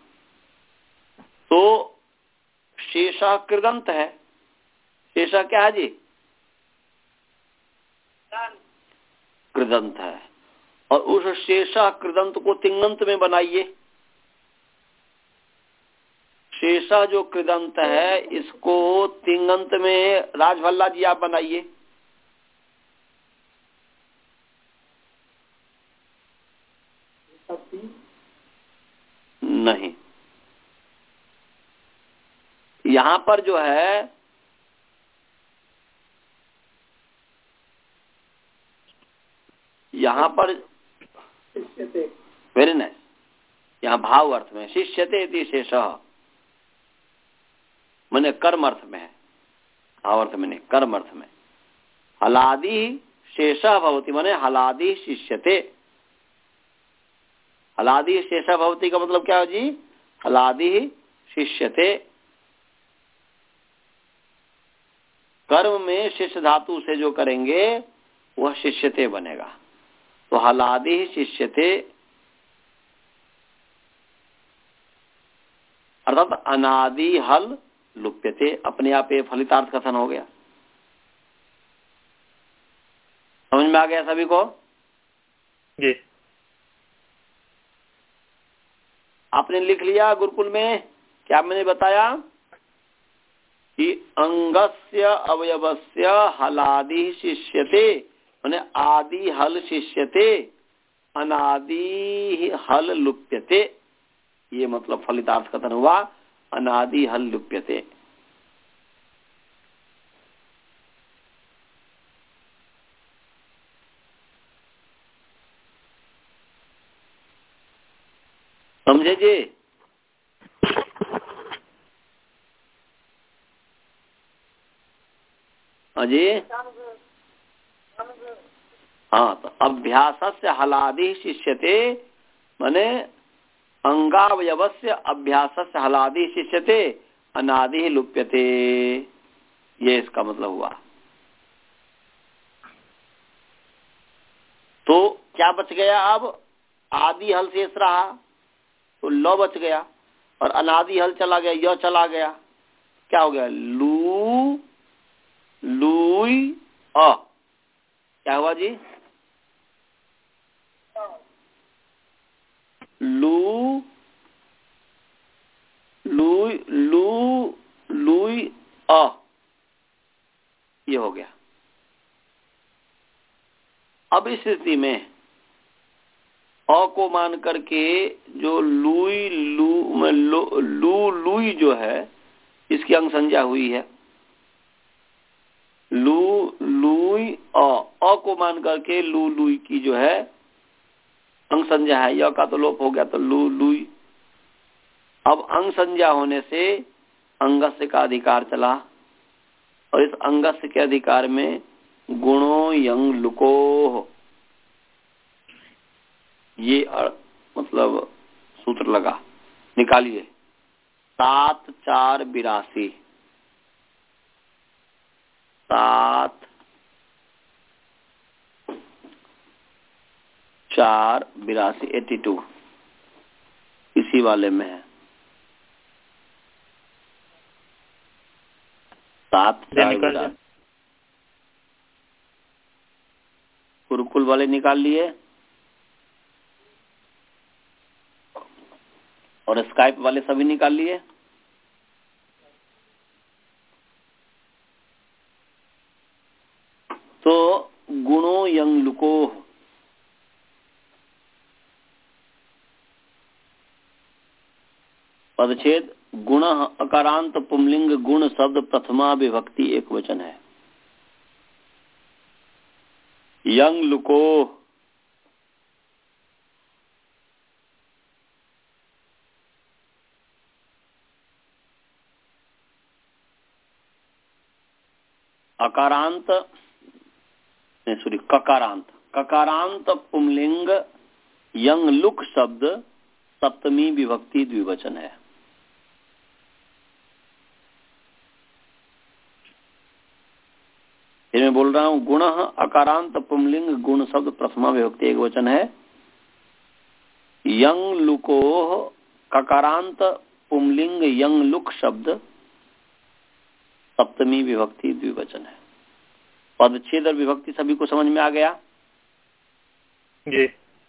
A: तो शेष कृदंत है। शेष क्या है जी? कृदंत है। और उस शेष कृदंत को तिंगंत में बनाइए। शेषा जो कृदंत है इसको तिंगंत में राजभल्ला जी आप बनाइए। नहीं, यहां पर जो है यहां पर वेरी नाइस, यहाँ भाव अर्थ में शिष्यते इति शेष मैंने कर्म अर्थ में है, भाव अर्थ में नहीं, कर्म अर्थ में। हलादि शेष भवति माने हलादि शिष्यते। हलादि शेष भवति का मतलब क्या है जी? हलादि शिष्यते। कर्म में शिष्य धातु से जो करेंगे वह शिष्यते बनेगा। तो हलादि शिष्यते अर्थात अनादि हल लुप्यते। अपने आप ये फलितार्थ कथन हो गया। समझ में आ गया सभी को?
B: जी।
A: आपने लिख लिया गुरुकुल में? क्या मैंने बताया कि अंगस्य अवयवस्य हलादि शिष्यते माने आदि हल शिष्यते, अनादि हल लुप्यते। ये मतलब फलितार्थ कथन हुआ, अनादि हल लुप्यते। समझे जी? अजी हाँ, तो अभ्यासस्य हलादि शिष्यते माने अंगावयवस्य अभ्यासस्य हलादि शिष्यते, अनादि लुप्यते। ये इसका मतलब हुआ। तो क्या बच गया? अब आदि हल शेष रहा तो ल बच गया, और अनादि हल चला गया, य चला गया। क्या हो गया? लू लुई अ। क्या हुआ जी? लू लुई लू लुई अ, ये हो गया। अब इस स्थिति में अ को मान करके जो लुई लू लू लू लुई जो है इसकी अंग संज्ञा हुई है। लू लुई अ, अ को मान करके लू लुई की जो है अंग संज्ञा है। य का तो लोप हो गया, तो लू लुई। अब अंग संज्ञा होने से अंगस्य का अधिकार चला, और इस अंगस्य के अधिकार में गुणो यंग लुको, ये मतलब सूत्र लगा। निकालिए। सात चार बिरासी, सात चार बिरासी, एट्टी टू इसी वाले में है। सात चार बिरासी गुरुकुल वाले निकाल लिए, और स्काइप वाले सभी निकाल लिए। तो गुणो यंग लुको, पदच्छेद गुण अकारांत पुंलिंग गुण शब्द प्रथमा विभक्ति एक वचन है। यंग लुको अकारांत नहीं सॉरी ककारांत, ककारांत पुंलिंग यंग लुक शब्द सप्तमी विभक्ति द्विवचन है। फिर मैं बोल रहा हूँ, गुण अकारांत पुंलिंग, गुण शब्द प्रथमा विभक्ति एक वचन है। यंग लुको ककारांत पुंलिंग यंग लुक शब्द सप्तमी विभक्ति द्विवचन है। पदच्छेद और विभक्ति सभी को समझ में आ गया
B: जी।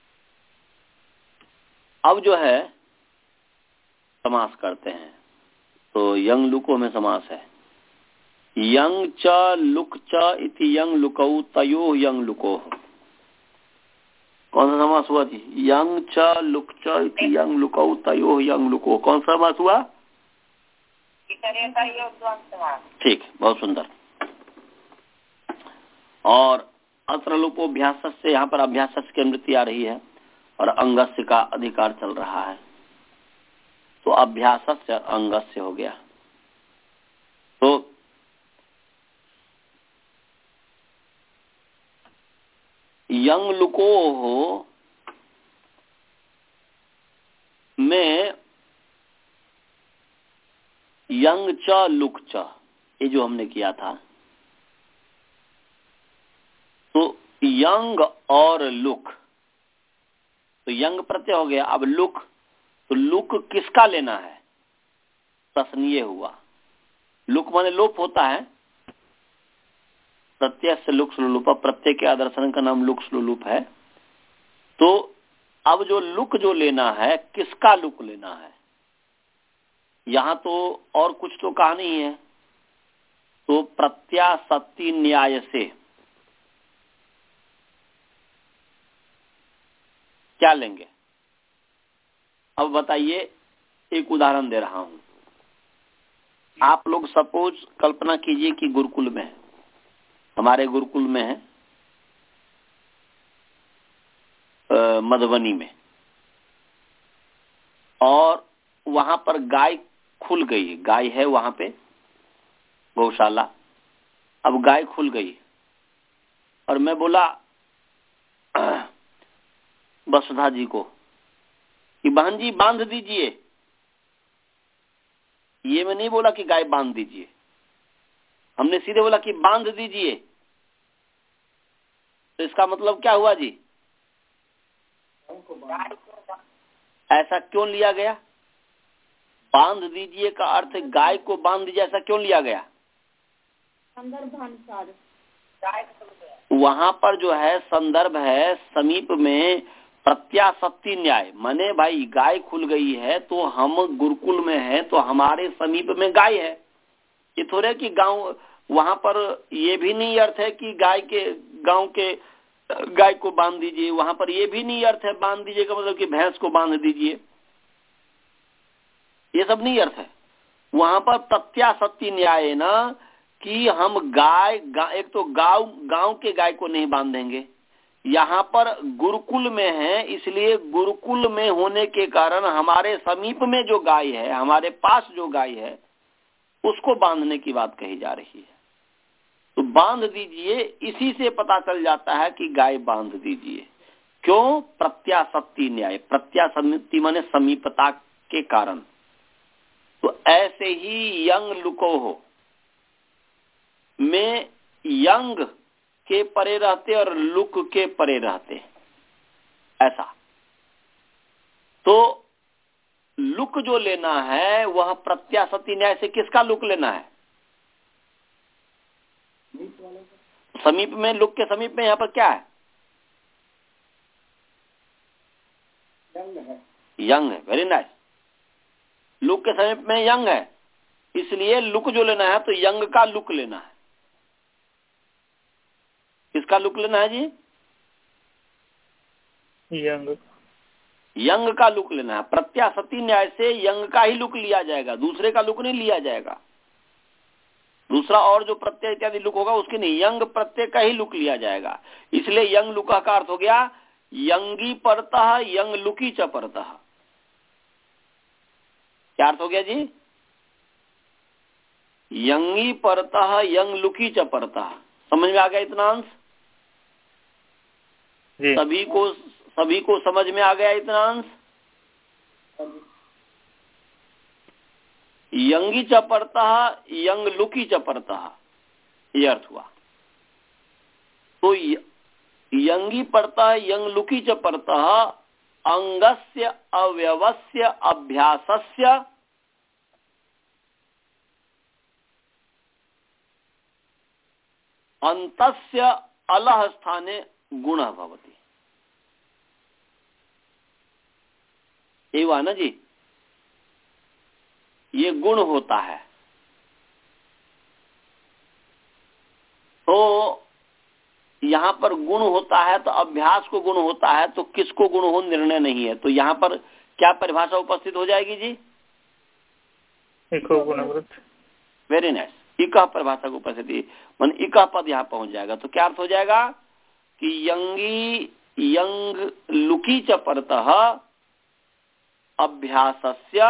A: अब जो है समास करते हैं। तो यंग लुको में समास है, यंग च लुक च इति यंग लुकौ तयो यंग लुको। कौन सा समास हुआ जी? यंग च लुक च इति यंग लुकौ तयो यंग लुको। कौन सा समास हुआ? ठीक, बहुत सुंदर। और अत्र लोपोभ्यास से यहाँ पर अभ्यास की अनुवृत्ति आ रही है और अंगस्य का अधिकार चल रहा है, तो अभ्यास से अंगस्य हो गया। तो यंग लुको हो में यंग च लुक च, ये जो हमने किया था, तो यंग और लुक, तो यंग प्रत्यय हो गया। अब लुक, तो लुक किसका लेना है? प्रश्न हुआ। लुक माने लोप होता है, प्रत्यय से लुक स्लोलूप, प्रत्यय के आदर्शन का नाम लुक स्लोलूप है। तो अब जो लुक जो लेना है, किसका लुक लेना है? यहाँ तो और कुछ तो कहा नहीं है, तो प्रत्याशक्ति न्याय से क्या लेंगे? अब बताइए, एक उदाहरण दे रहा हूं। आप लोग सपोज कल्पना कीजिए कि गुरुकुल में है, हमारे गुरुकुल में है मधुबनी में, और वहां पर गाय खुल गई, गाय है वहां पे गौशाला। अब गाय खुल गई और मैं बोला वसुधा जी को कि बहन जी बांध दीजिए। ये मैं नहीं बोला कि गाय बांध दीजिए, हमने सीधे बोला कि बांध दीजिए। तो इसका मतलब क्या हुआ जी? ऐसा क्यों लिया गया? बांध दीजिए का अर्थ गाय को बांध दीजिए, ऐसा क्यों लिया गया?
C: संदर्भानुसार।
A: वहां पर जो है संदर्भ है समीप में प्रत्याशक्ति न्याय, माने भाई गाय खुल गई है तो हम गुरुकुल में है तो हमारे समीप में गाय है। ये थोड़े कि गांव, वहां पर ये भी नहीं अर्थ है कि गाय के गांव के गाय को बांध दीजिए, वहां पर ये भी नहीं अर्थ है बांध दीजिए का मतलब कि भैंस को बांध दीजिए, ये सब नहीं अर्थ है। वहां पर प्रत्याशक्ति न्याय है ना कि हम गाय गा, एक तो गांव गांव के गाय को नहीं बांधेंगे, यहाँ पर गुरुकुल में है, इसलिए गुरुकुल में होने के कारण हमारे समीप में जो गाय है, हमारे पास जो गाय है, उसको बांधने की बात कही जा रही है। तो बांध दीजिए, इसी से पता चल जाता है कि गाय बांध दीजिए। क्यों? प्रत्याशक्ति न्याय, प्रत्याशक्ति माने समीपता के कारण। तो ऐसे ही यंग लुको हो में यंग के परे रहते और लुक के परे रहते, ऐसा। तो लुक जो लेना है वह प्रत्याशक्ति न्याय से किसका लुक लेना है? समीप में, लुक के समीप में यहाँ पर क्या है?
D: यंग है।
A: यंग है, वेरी नाइस। लुक के समीप में यंग है, इसलिए लुक जो लेना है तो यंग का लुक लेना है। किसका लुक लेना है जी?
B: यंग
A: यंग का लुक लेना है। प्रत्याशक्ति न्याय से यंग का ही लुक लिया जाएगा, दूसरे का लुक नहीं लिया जाएगा। दूसरा और जो प्रत्यय इत्यादि लुक होगा उसके नहीं, यंग प्रत्यय का ही लुक लिया जाएगा। इसलिए यंग लुका का अर्थ हो गया यंगी परतः यंग लुकी च परतः। क्या अर्थ हो गया जी? यंगी परतः यंग लुकी च परतः। समझ में आ गया इतना अंश? सभी को सभी को समझ में आ गया इतना अंश? यंगी च परतः यंग लुकी च परतः, ये अर्थ हुआ। तो यंगी पड़ता है यंग लुकी च पड़ता अंगस्य अवयवस्य अभ्यासस्य अंतस्य अलह स्थाने गुण भवति। ये हुआ ना जी, ये गुण होता है। तो यहाँ पर गुण होता है तो अभ्यास को गुण होता है, तो किसको गुण हो निर्णय नहीं है। तो यहाँ पर क्या परिभाषा उपस्थित हो जाएगी जी? वेरी नाइस, इका परिभाषा को उपस्थिति मन इका पद यहाँ पहुंच जाएगा। तो क्या अर्थ हो जाएगा कि यंगी यंग लुकी च परतः अभ्यासस्य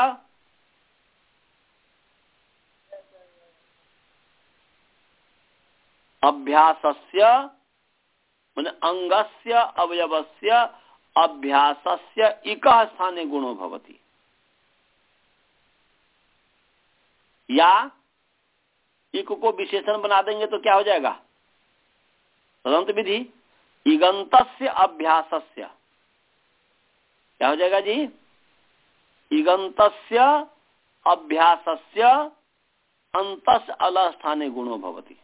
A: अभ्यासस्य माने अंगस्य अवयवस्य अभ्यासस्य इकः स्थाने गुणो भवति। या इक को विशेषण बना देंगे तो क्या हो जाएगा? तदंत विधि इगंतस्य अभ्यासस्य क्या हो जाएगा जी? इगंतस्य अभ्यासस्य अंतस अलह स्थाने गुणो भवति।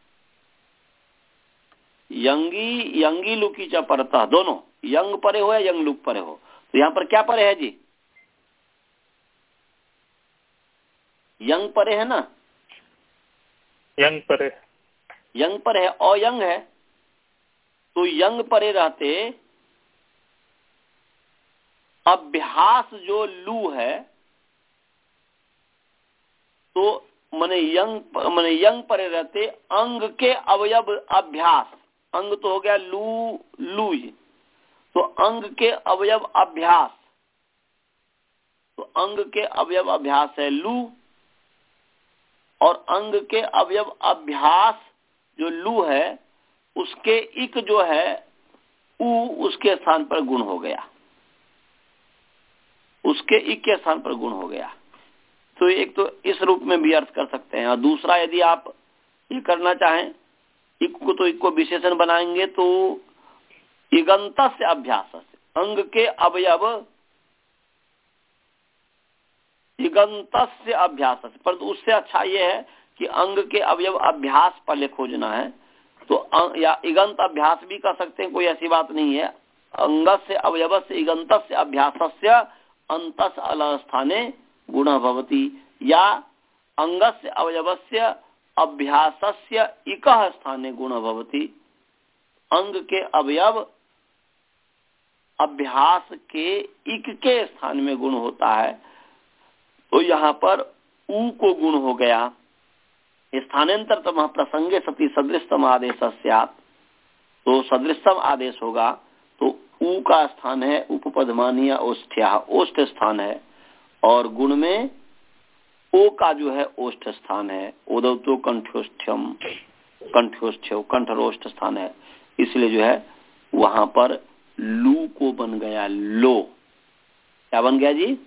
A: यंगी यंगी लुकी च परतः, दोनों यंग परे हो या यंग लुक परे हो। तो यहाँ पर क्या परे है जी? यंग परे है ना?
B: यंग परे
A: यंग परे है, अयंग है। तो यंग परे रहते अभ्यास जो लू है, तो माने यंग माने यंग परे रहते अंग के अवयव अभ्यास, अंग तो हो गया लू लू, तो अंग के अवयव अभ्यास, तो अंग के अवयव अभ्यास है लू, और अंग के अवयव अभ्यास जो लू है उसके इक जो है उ उसके स्थान पर गुण हो गया, उसके इक के स्थान पर गुण हो गया। तो एक तो इस रूप में भी अर्थ कर सकते हैं। और दूसरा यदि आप ये करना चाहें, इक को तो इक को विशेषण बनाएंगे तो इगंत से अभ्यास, अंग के अवयव इगंत से अभ्यास, पर उससे अच्छा ये है कि अंग के अवयव अभ्यास पहले खोजना है। तो या इगंत अभ्यास भी कर सकते हैं, कोई ऐसी बात नहीं है। अंग से अवयव से इगंत से अभ्यासस्य अंतस अलह स्थाने गुण भवति, या अंगस्य अवयवस्य अभ्यासस्य इकः स्थाने गुण भवति। अंग के अवयव अभ्यास के इक के स्थान में गुण होता है। तो यहाँ पर उ को गुण हो गया। स्थानांतर तम प्रसंगे सती सदृशतम आदेश स्यात्, तो सदृशतम आदेश होगा। तो उ का स्थान है उपपदमानीय ओष्ठ्या, ओष्ठ स्थान है, और गुण में ओ का जो है ओष्ठ स्थान है। ओदवतो कंठोष्ठ्यम, कंठोष्ठ्य कंठरोष्ठ स्थान है, इसलिए जो है वहां पर लू को बन गया लो। क्या बन गया जी?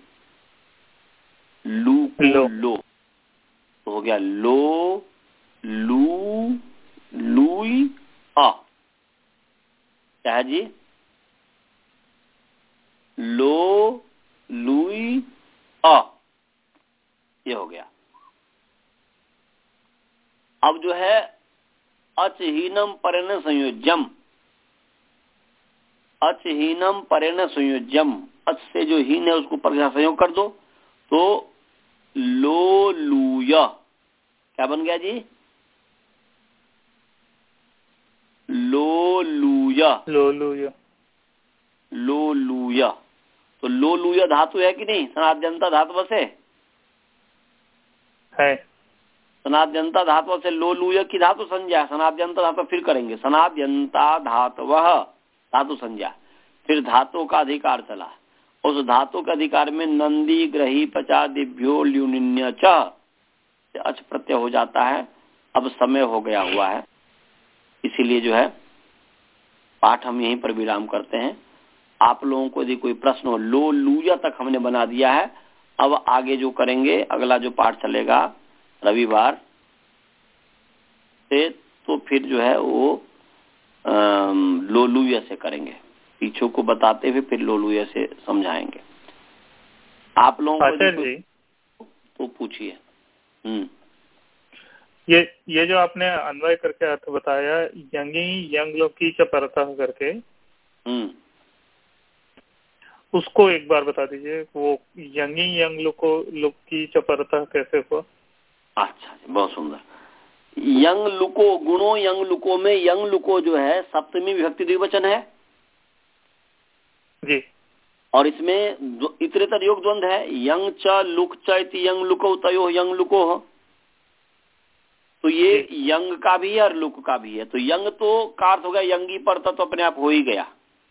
A: लू को लो, लो। तो हो गया लो लू लुई अ। क्या है जी? लो लुई अ, ये हो गया। अब जो है अचहीनम परेण संयोज्यम, अचहीनम परेण संयोज्यम, अच से जो हीन है उसको पर संयोग कर दो तो लो लूय। क्या बन गया जी? लो लूय,
B: लो लूय,
A: लो लूय। तो लो लूय धातु है कि नहीं? सनाद्यंता धातु से
B: है।
A: सनाद्यंता धातु से लो लूय की धातु संज्ञा, सनाद्यंता धातु फिर करेंगे। सनाद्यंता धातवः धातु संज्ञा, फिर धातु का अधिकार चला। उस धातु के अधिकार में नंदी ग्रही पचा दिभ्यो ल्यूनिन्य च अच प्रत्यय हो जाता है। अब समय हो गया हुआ है, इसीलिए जो है पाठ हम यहीं पर विराम करते हैं। आप लोगों को यदि कोई प्रश्न हो, लो लूया तक हमने बना दिया है। अब आगे जो करेंगे, अगला जो पाठ चलेगा रविवार से, तो फिर जो है वो लोलुया से करेंगे, पीछे को बताते हुए फिर लोलुया से समझाएंगे। आप लोगों को
B: जी
A: तो पूछिए। हम्म
B: ये ये जो आपने अन्वय करके अर्थ बताया, यंगी यंग लोकी च परतः करके,
A: हम्म
B: उसको एक बार बता दीजिए, वो यंगी यंग लोको लोकी च परतः कैसे हुआ?
A: अच्छा, बहुत सुंदर। यंग लुको, गुणों यंग लुको में यंग लुको जो है सप्तमी विभक्ति द्विवचन है
B: जी,
A: और इसमें इतरेतर योग द्वंद है, यंग च लुक च इति यंग लुको तयो यंग लुको हो। तो ये यंग का भी है और लुक का भी है। तो यंग तो का अर्थ हो गया यंगी परता, तो अपने आप हो ही गया,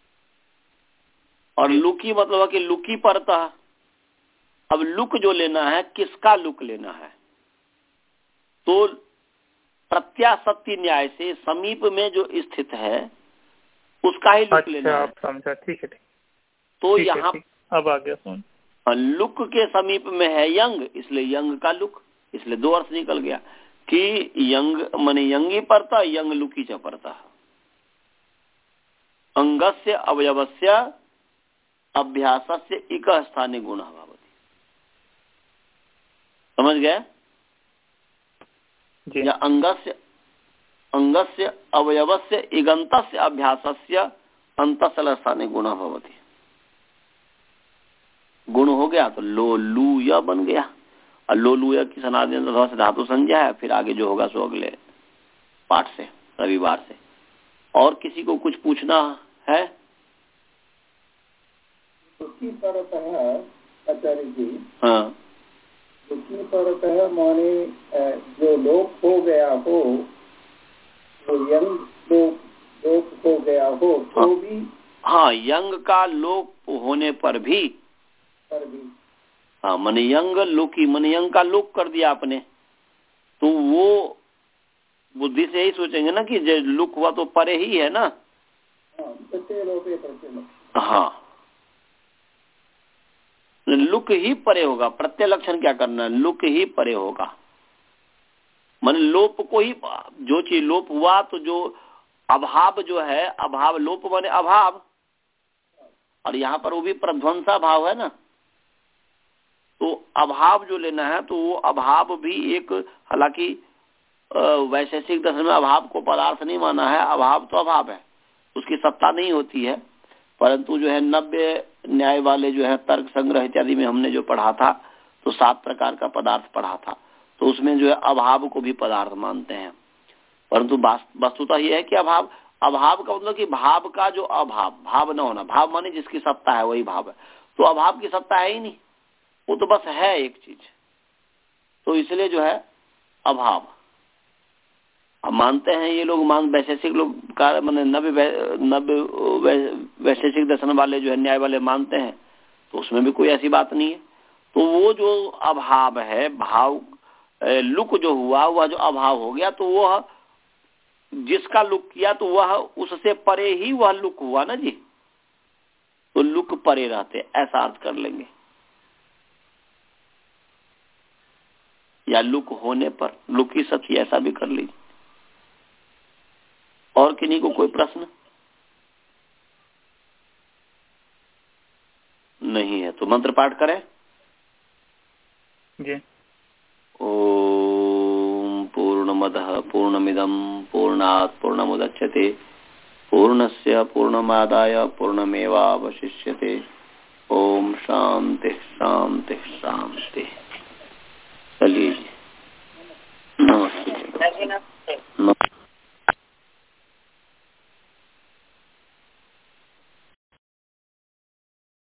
A: और लुकी मतलब है कि लुकी परता। अब लुक जो लेना है, किसका लुक लेना है? तो प्रत्याशक्ति न्याय से समीप में जो स्थित है उसका ही लुक
B: अच्छा,
A: लेना है।
B: आप समझा, ठीक है ठीक।
A: तो
B: ठीक
A: यहाँ
B: अब आ गया सुन।
A: लुक के समीप में है यंग, इसलिए यंग का लुक, इसलिए दो अर्थ निकल गया कि यंग माने यंगी परता, यंग लुकी च परता। अंगस्य अवयवस्य अभ्यासस्य इक स्थाने गुणः भवति। समझ गए? या अंगस्य अंगस्य अवयवस्य इगन्तस्य अभ्यासस्य अंतसल स्थाने गुणः भवति। गुण हो गया तो लो लू या बन गया, और लो लू या की सनातन से धातु संज्ञा है। फिर आगे जो होगा सो अगले पाठ से, रविवार से। और किसी को कुछ पूछना है?
D: लुकी परतः आचार्य जी,
A: हाँ,
D: लुकी परतः माने जो लोप हो गया हो, जो यंग लोप लोप हो गया हो तो
A: हाँ,
D: भी
A: हाँ, यंग का लोप होने पर भी
D: पर भी
A: हाँ, मन यंग लुकी, मन यंग का लोप कर दिया आपने, तो वो बुद्धि से ही सोचेंगे ना कि जो लुक हुआ तो परे ही है ना। हाँ, लुक ही परे होगा। प्रत्यय लक्षण क्या करना है? लुक ही परे होगा। मन लोप को ही, जो चीज लोप हुआ तो जो अभाव जो है, अभाव लोप माने अभाव, और यहाँ पर वो भी प्रध्वंसा भाव है ना। तो अभाव जो लेना है तो वो अभाव भी एक, हालांकि वैशेषिक दर्शन में अभाव को पदार्थ नहीं माना है, अभाव तो अभाव है, उसकी सत्ता नहीं होती है। परंतु जो है नव्य न्याय वाले जो है तर्क संग्रह इत्यादि में हमने जो पढ़ा था तो सात प्रकार का पदार्थ पढ़ा था, तो उसमें जो है अभाव को भी पदार्थ मानते हैं। परंतु वस्तुतः यह है कि अभाव, अभाव का मतलब कि भाव का जो अभाव, भाव न होना, भाव माने जिसकी सत्ता है वही भाव है। तो अभाव की सत्ता है ही नहीं, वो तो बस है एक चीज, तो इसलिए जो है अभाव। अब मानते हैं ये लोग, मान वैशेषिक लोग का मैंने नव्य नव्य वैशेषिक दर्शन वाले जो है न्याय वाले मानते हैं, तो उसमें भी कोई ऐसी बात नहीं है। तो वो जो अभाव है, भाव लुक जो हुआ, वह जो अभाव हो गया, तो वह जिसका लुक किया तो वह उससे परे ही वह लुक हुआ ना जी। तो लुक परे रहते, ऐसा अर्थ कर लेंगे, या लुक होने पर लुक ही सखी, ऐसा भी कर लीजिए। और किन्हीं को कोई प्रश्न नहीं है तो मंत्र पाठ करें
B: जी।
A: ओम पूर्णमदः पूर्णमिदं पूर्णात् पूर्णमुदच्यते पूर्णस्य पूर्णमादाय पूर्णमेवावशिष्यते। ओम शांति शांति शांति।